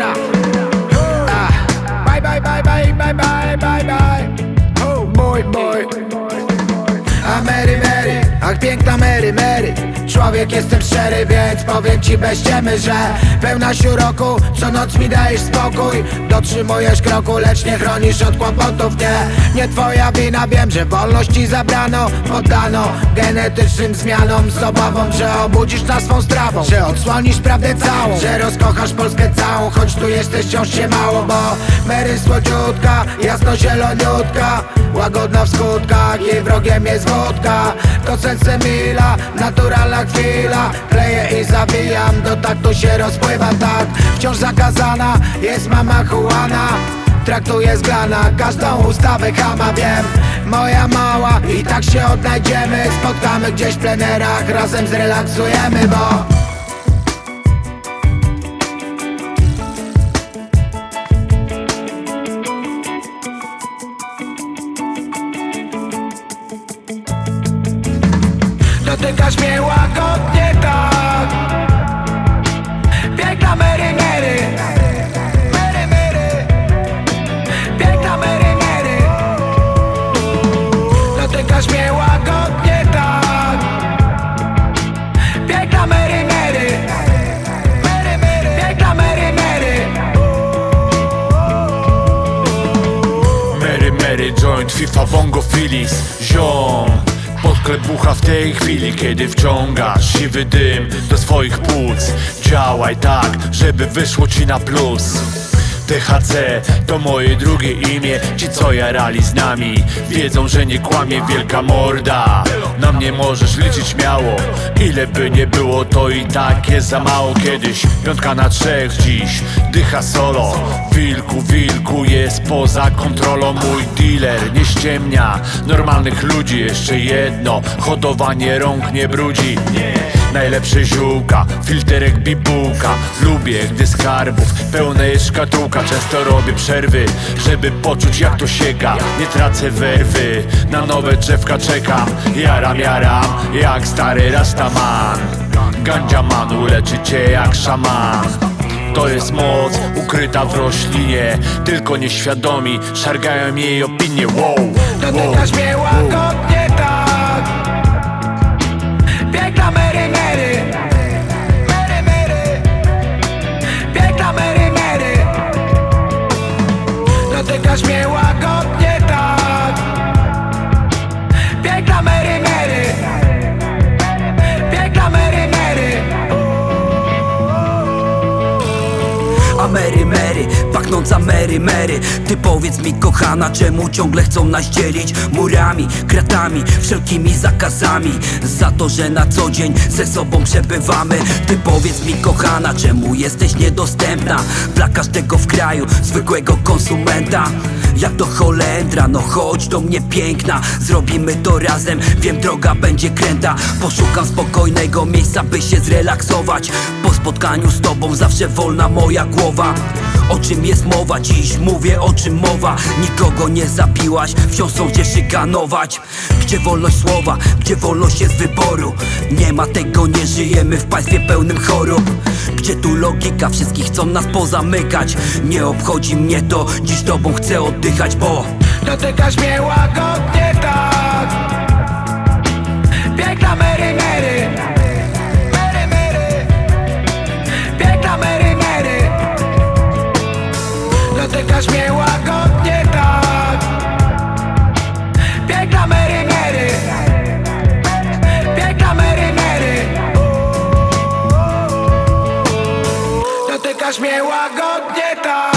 Ultra. Bye bye bye bye bye bye bye bye. Oh boy boy. A Mary Mary, ach piękna Mary Mary. Człowiek jestem szczery, więc powiem ci bez ściemy, że pełna siuroku, co noc mi dajesz spokój. Dotrzymujesz kroku, lecz nie chronisz od kłopotów. Nie twoja wina, wiem, że wolność ci zabrano. Poddano genetycznym zmianom z obawą, że obudzisz nas swą strawą, że odsłonisz prawdę całą, że rozkochasz Polskę całą. Choć tu jesteś wciąż się mało, bo Mary słodziutka, jasno zieloniutka, łagodna w skutkach, jej wrogiem jest wódka. To serce mila, naturalna chwila. Kleję i zawijam, do taktu się rozpływa tak. Wciąż zakazana jest mama Juana. Traktuje z grana każdą ustawę chama, wiem. Moja mała, i tak się odnajdziemy. Spotkamy gdzieś w plenerach, razem zrelaksujemy, bo dotykasz mnie łagodnie tak. Piękna Mary Mary. Mary Mary. Piękna Mary Mary. Dotykasz mnie łagodnie tak. Piękna Mary Mary. Mary Mary. Piękna Mary Mary. Mary Mary, joint, FIFA, bongo, Phillies, ziom. Podklepucha w tej chwili, kiedy wciągasz siwy dym do swoich płuc. Działaj tak, żeby wyszło ci na plus. THC to moje drugie imię. Ci co jarali z nami wiedzą, że nie kłamie wielka morda. Na mnie możesz liczyć śmiało. Ile by nie było, to i tak jest za mało. Kiedyś 5-3, dziś dycha solo. Wilku, wilku jest poza kontrolą. Mój dealer nie ściemnia normalnych ludzi. Jeszcze jedno, hodowanie rąk nie brudzi. Najlepsze ziółka, filterek bibułka. Lubię, gdy skarbów pełna jest szkatułka. Często robię przerwy, żeby poczuć jak to sięga. Nie tracę werwy, na nowe drzewka czekam. Jaram, jak stary rastaman. Gandziamanu leczy cię jak szaman. To jest moc ukryta w roślinie. Tylko nieświadomi szargają jej opinie. Wow, dotykasz mnie łagodnie tak. Piękna Mary Mary. Mary Mary. Piękna Mary Mary. Dotykasz mnie łagodnie tak. Piękna Mary Mary. Piękna Mary Mary. A Mary Mary, pachnąca Mary Mary. Ty powiedz mi kochana, czemu ciągle chcą nas dzielić murami, kratami, wszelkimi zakazami. Za to, że na co dzień ze sobą przebywamy. Ty powiedz mi kochana, czemu jesteś niedostępna dla każdego w kraju, zwykłego konsumenta. Jak to Holendra, no chodź do mnie piękna. Zrobimy to razem, wiem droga będzie kręta. Poszukam spokojnego miejsca, by się zrelaksować. Po spotkaniu z tobą zawsze wolna moja głowa. O czym jest mowa? Dziś mówię o czym mowa. Nikogo nie zabiłaś, wciąż są gdzie szykanować. Gdzie wolność słowa, gdzie wolność jest wyboru. Nie ma tego, nie żyjemy w państwie pełnym chorób. Gdzie tu logika, wszystkich chcą nas pozamykać. Nie obchodzi mnie to, dziś tobą chcę oddychać, bo dotykasz mnie łagodnie tak. Piękna Mary Mary. Mary Mary. Piękna Mary Mary. Dotykasz mnie łagodnie tak. Piękna Mary Mary. Piękna Mary Mary. Dotykasz mnie łagodnie tak.